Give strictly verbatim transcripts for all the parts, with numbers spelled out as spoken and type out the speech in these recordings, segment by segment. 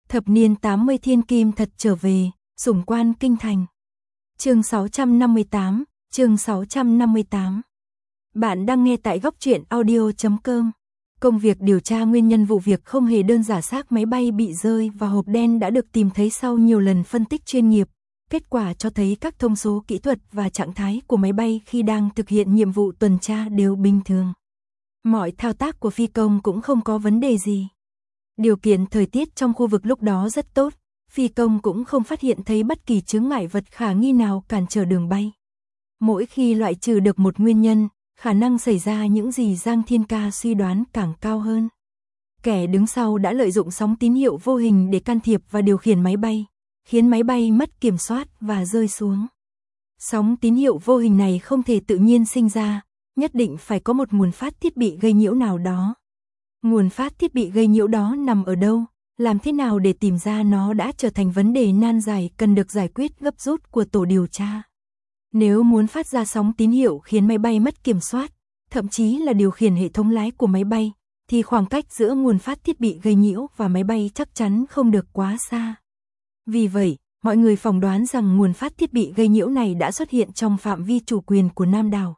Thập niên tám mươi thiên kim thật trở về, sủng quan kinh thành. Chương sáu trăm năm mươi tám, chương sáu trăm năm mươi tám. Bạn đang nghe tại góc truyện audio chấm com. Công việc điều tra nguyên nhân vụ việc không hề đơn giản, xác máy bay bị rơi và hộp đen đã được tìm thấy sau nhiều lần phân tích chuyên nghiệp. Kết quả cho thấy các thông số kỹ thuật và trạng thái của máy bay khi đang thực hiện nhiệm vụ tuần tra đều bình thường. Mọi thao tác của phi công cũng không có vấn đề gì. Điều kiện thời tiết trong khu vực lúc đó rất tốt, phi công cũng không phát hiện thấy bất kỳ chướng ngại vật khả nghi nào cản trở đường bay. Mỗi khi loại trừ được một nguyên nhân, khả năng xảy ra những gì Giang Thiên Ca suy đoán càng cao hơn. Kẻ đứng sau đã lợi dụng sóng tín hiệu vô hình để can thiệp và điều khiển máy bay, khiến máy bay mất kiểm soát và rơi xuống. Sóng tín hiệu vô hình này không thể tự nhiên sinh ra, nhất định phải có một nguồn phát thiết bị gây nhiễu nào đó. Nguồn phát thiết bị gây nhiễu đó nằm ở đâu, làm thế nào để tìm ra nó đã trở thành vấn đề nan giải cần được giải quyết gấp rút của tổ điều tra. Nếu muốn phát ra sóng tín hiệu khiến máy bay mất kiểm soát, thậm chí là điều khiển hệ thống lái của máy bay, thì khoảng cách giữa nguồn phát thiết bị gây nhiễu và máy bay chắc chắn không được quá xa. Vì vậy, mọi người phỏng đoán rằng nguồn phát thiết bị gây nhiễu này đã xuất hiện trong phạm vi chủ quyền của Nam đảo.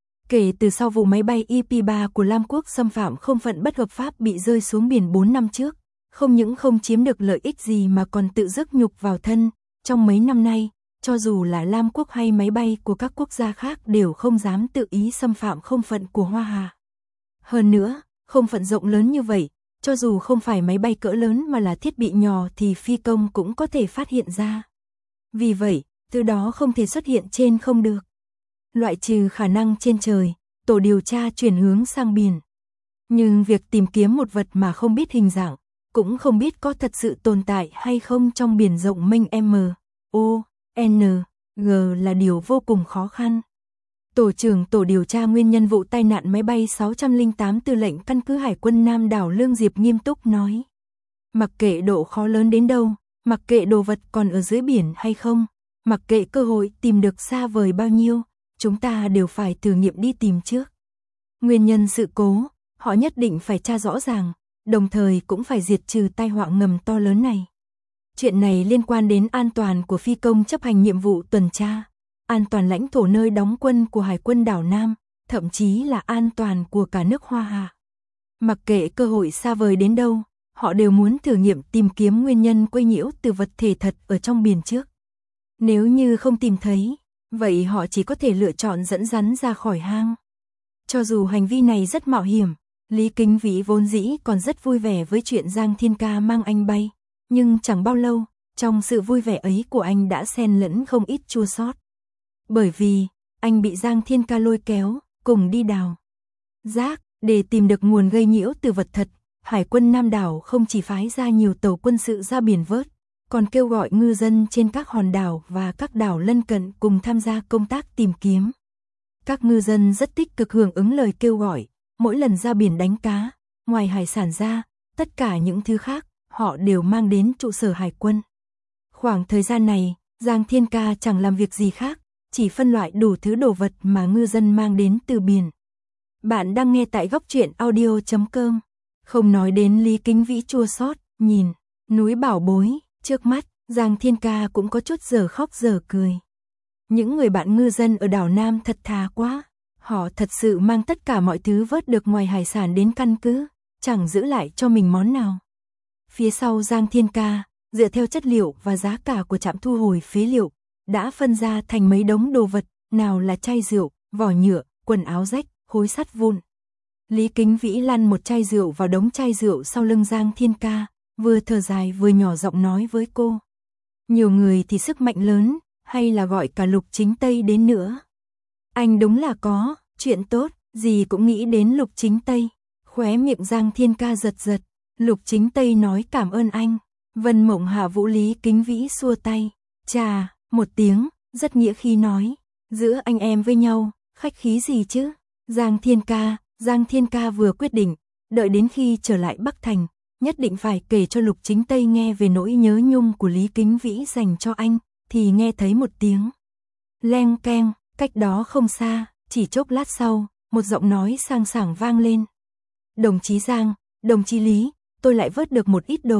Kể từ sau vụ máy bay I P ba của Lam Quốc xâm phạm không phận bất hợp pháp bị rơi xuống biển bốn năm trước, không những không chiếm được lợi ích gì mà còn tự rước nhục vào thân, trong mấy năm nay, cho dù là Lam Quốc hay máy bay của các quốc gia khác đều không dám tự ý xâm phạm không phận của Hoa Hà. Hơn nữa, không phận rộng lớn như vậy, cho dù không phải máy bay cỡ lớn mà là thiết bị nhỏ thì phi công cũng có thể phát hiện ra. Vì vậy, từ đó không thể xuất hiện trên không được. Loại trừ khả năng trên trời, tổ điều tra chuyển hướng sang biển. Nhưng việc tìm kiếm một vật mà không biết hình dạng, cũng không biết có thật sự tồn tại hay không trong biển rộng mênh M, O, N, G là điều vô cùng khó khăn. Tổ trưởng tổ điều tra nguyên nhân vụ tai nạn máy bay sáu không tám tư lệnh căn cứ Hải quân Nam đảo Lương Diệp nghiêm túc nói. Mặc kệ độ khó lớn đến đâu, mặc kệ đồ vật còn ở dưới biển hay không, mặc kệ cơ hội tìm được xa vời bao nhiêu, chúng ta đều phải thử nghiệm đi tìm trước. Nguyên nhân sự cố, họ nhất định phải tra rõ ràng, đồng thời cũng phải diệt trừ tai họa ngầm to lớn này. Chuyện này liên quan đến an toàn của phi công chấp hành nhiệm vụ tuần tra, an toàn lãnh thổ nơi đóng quân của Hải quân đảo Nam, thậm chí là an toàn của cả nước Hoa Hà. Mặc kệ cơ hội xa vời đến đâu, họ đều muốn thử nghiệm tìm kiếm nguyên nhân quấy nhiễu từ vật thể thật ở trong biển trước. Nếu như không tìm thấy, vậy họ chỉ có thể lựa chọn dẫn rắn ra khỏi hang. Cho dù hành vi này rất mạo hiểm, Lý Kính Vĩ vốn dĩ còn rất vui vẻ với chuyện Giang Thiên Ca mang anh bay, nhưng chẳng bao lâu, trong sự vui vẻ ấy của anh đã xen lẫn không ít chua xót. Bởi vì, anh bị Giang Thiên Ca lôi kéo, cùng đi đào rác, để tìm được nguồn gây nhiễu từ vật thật. Hải quân Nam đảo không chỉ phái ra nhiều tàu quân sự ra biển vớt, còn kêu gọi ngư dân trên các hòn đảo và các đảo lân cận cùng tham gia công tác tìm kiếm. Các ngư dân rất tích cực hưởng ứng lời kêu gọi, mỗi lần ra biển đánh cá, ngoài hải sản ra, tất cả những thứ khác, họ đều mang đến trụ sở hải quân. Khoảng thời gian này, Giang Thiên Ca chẳng làm việc gì khác, chỉ phân loại đủ thứ đồ vật mà ngư dân mang đến từ biển. Bạn đang nghe tại góc truyện audio chấm com. Không nói đến Lý Kính Vĩ chua xót, nhìn núi bảo bối trước mắt, Giang Thiên Ca cũng có chút giờ khóc giờ cười. Những người bạn ngư dân ở đảo Nam thật thà quá, họ thật sự mang tất cả mọi thứ vớt được ngoài hải sản đến căn cứ, chẳng giữ lại cho mình món nào. Phía sau Giang Thiên Ca, dựa theo chất liệu và giá cả của trạm thu hồi phế liệu, đã phân ra thành mấy đống đồ vật, nào là chai rượu, vỏ nhựa, quần áo rách, khối sắt vụn. Lý Kính Vĩ lăn một chai rượu vào đống chai rượu sau lưng Giang Thiên Ca, vừa thở dài vừa nhỏ giọng nói với cô. Nhiều người thì sức mạnh lớn, hay là gọi cả Lục Chính Tây đến nữa. Anh đúng là có, chuyện tốt, gì cũng nghĩ đến Lục Chính Tây. Khóe miệng Giang Thiên Ca giật giật, Lục Chính Tây nói cảm ơn anh. Vân Mộng Hạ Vũ Lý Kính Vĩ xua tay, chà, một tiếng, rất nghĩa khí nói, giữa anh em với nhau, khách khí gì chứ. Giang Thiên Ca, Giang Thiên Ca vừa quyết định, đợi đến khi trở lại Bắc Thành, nhất định phải kể cho Lục Chính Tây nghe về nỗi nhớ nhung của Lý Kính Vĩ dành cho anh, thì nghe thấy một tiếng leng keng, cách đó không xa, chỉ chốc lát sau, một giọng nói sang sảng vang lên. Đồng chí Giang, đồng chí Lý, tôi lại vớt được một ít đồ,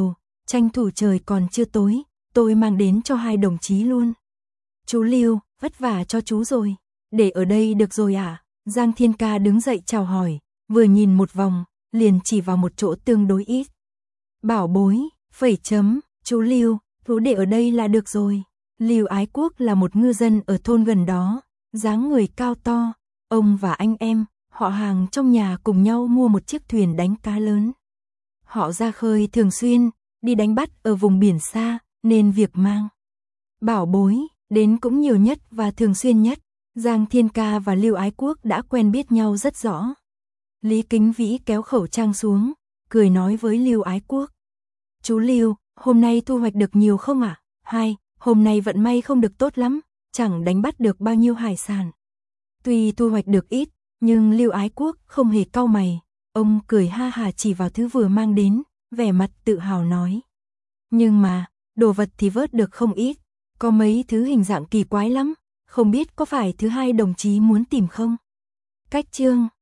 tranh thủ trời còn chưa tối, tôi mang đến cho hai đồng chí luôn. Chú Lưu, vất vả cho chú rồi, để ở đây được rồi à? Giang Thiên Ca đứng dậy chào hỏi, vừa nhìn một vòng, liền chỉ vào một chỗ tương đối ít. Bảo bối, phẩy chấm, chú Lưu, chú để ở đây là được rồi. Lưu Ái Quốc là một ngư dân ở thôn gần đó, dáng người cao to, ông và anh em, họ hàng trong nhà cùng nhau mua một chiếc thuyền đánh cá lớn. Họ ra khơi thường xuyên, đi đánh bắt ở vùng biển xa, nên việc mang bảo bối đến cũng nhiều nhất và thường xuyên nhất. Giang Thiên Ca và Lưu Ái Quốc đã quen biết nhau rất rõ. Lý Kính Vĩ kéo khẩu trang xuống, cười nói với Lưu Ái Quốc. Chú Lưu, hôm nay thu hoạch được nhiều không ạ? À? Hai, hôm nay vận may không được tốt lắm, chẳng đánh bắt được bao nhiêu hải sản. Tuy thu hoạch được ít, nhưng Lưu Ái Quốc không hề cau mày. Ông cười ha hà chỉ vào thứ vừa mang đến, vẻ mặt tự hào nói. Nhưng mà, đồ vật thì vớt được không ít, có mấy thứ hình dạng kỳ quái lắm, không biết có phải thứ hai đồng chí muốn tìm không? Cách chương